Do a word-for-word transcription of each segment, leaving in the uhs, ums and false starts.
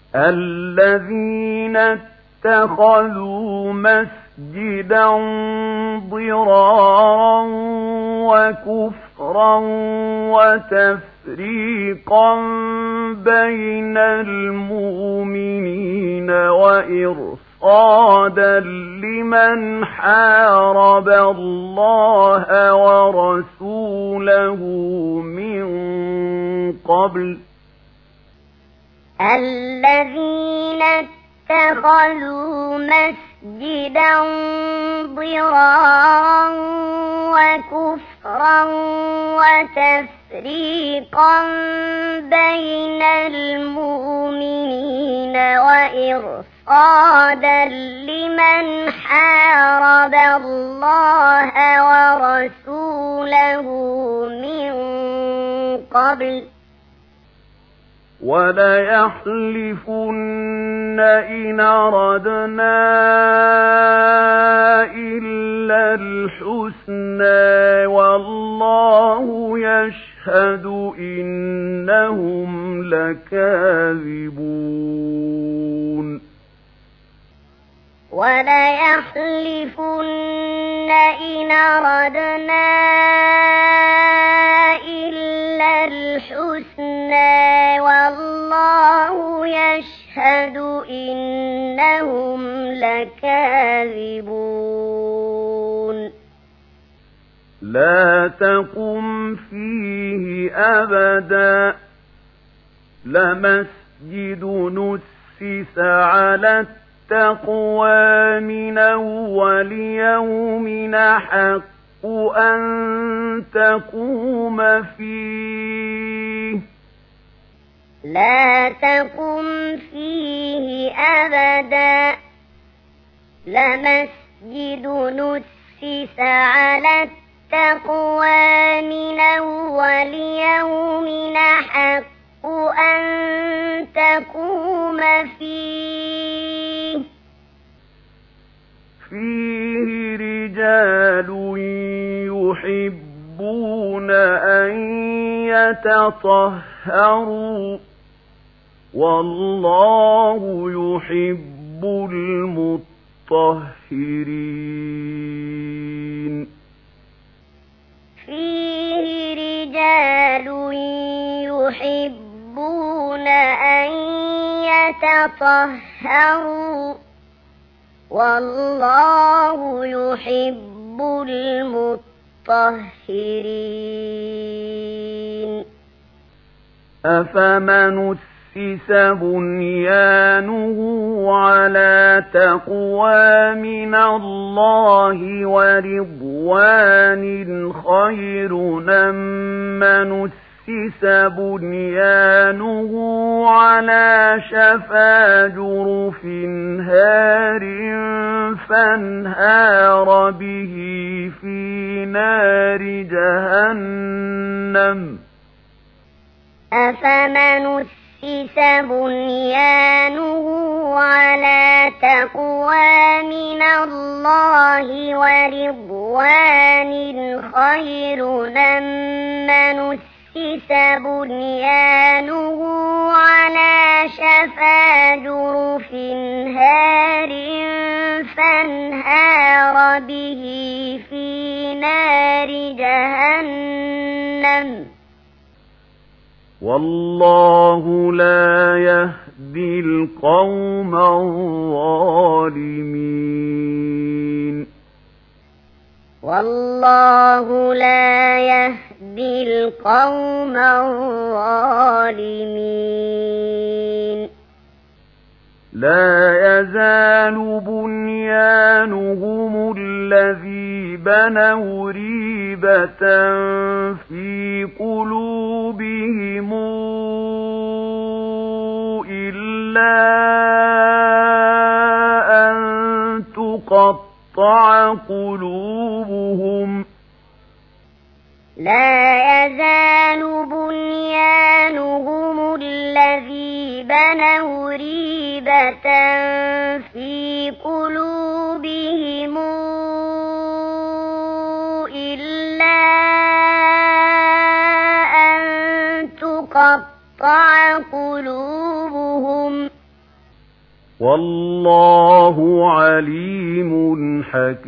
الذين اتخذوا مسجدا ضرارا وكفرا وتفريقا بين المؤمنين وإرصادا لمن حارب الله ورسوله من قبل الذين اتخذوا مسجدا ضرارا وكفرا وتفريقا بين المؤمنين وإرصادا لمن حارب الله ورسوله من قبل وليحلفن إن أردنا إلا الحسنى والله يشهد إنهم لكاذبون وليحلفن إن أردنا إلا الحسنى والله يشهد إنهم لكاذبون لا تقم فيه أبدا لمسجد نسس على التقوى من أول يوم أحق أن تقوم فيه لا تقم فيه أبدا لمسجد نسس على التقوى من أول يوم أحق أن تقوم فيه فيه رجال يحبون أن يتطهروا والله يحب المطهرين فيه رجال يحبون أن يتطهروا والله يحب المطهرين أفمن أسس بنيانه على تقوى من الله ورضوان خير أم من أسس بنيانه على شفا جرف هار فانهار به في نار جهنم أفمن أسس بنيانه على تقوى من الله ورضوان خير أم من أسس بنيانه على شفا جرف هار فانهار به في نار جهنم والله لا يهدي القوم الظالمين والله لا يهدي القوم الظالمين لا يزال بنيانهم الذي بنوا ريبة في قلوبهم إلا أن تقطع قلوبهم لا يزال بنيانهم الذي بنوا ريبة في قلوبهم إلا أن تقطع قلوبهم والله عليم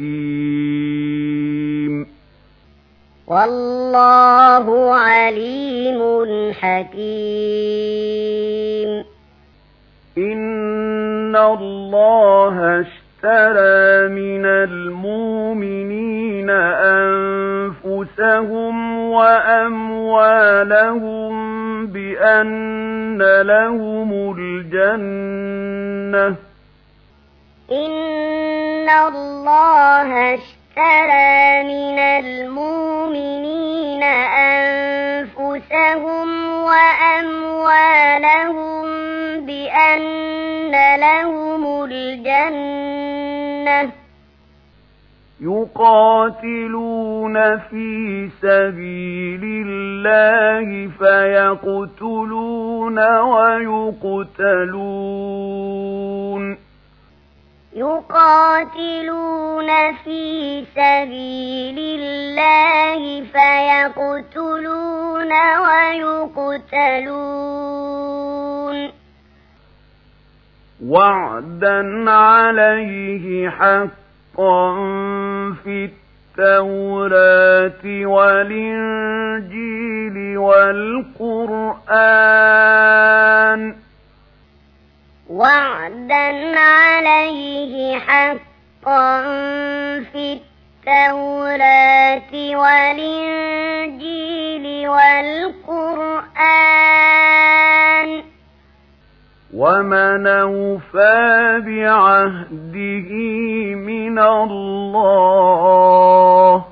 حكيم والله عليم حكيم إن الله اشترى من المؤمنين أنفسهم وأموالهم بأن لهم الجنة إن الله اشترى من المؤمنين أنفسهم وأموالهم بأن لهم الجنة يقاتلون في سبيل الله فيقتلون ويقتلون يقاتلون في سبيل الله فيقتلون ويقتلون وعدا عليه حقا في التوراة والإنجيل والقرآن وعدا عليه حقا في التوراة والإنجيل والقرآن ومن أوفى بعهده من الله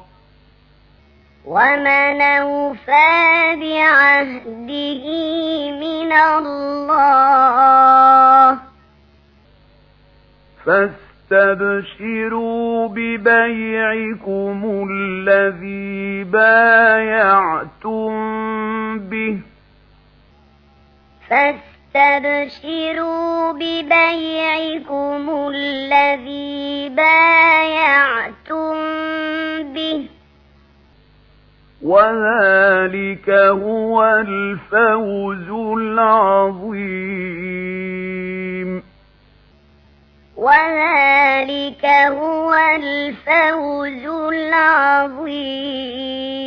ومن أوفى بعهده من الله فاستبشروا ببيعكم الذي بايعتم به فاستبشروا ببيعكم الذي بايعتم به وذلك هو الفوز العظيم وذلك هو الفوز العظيم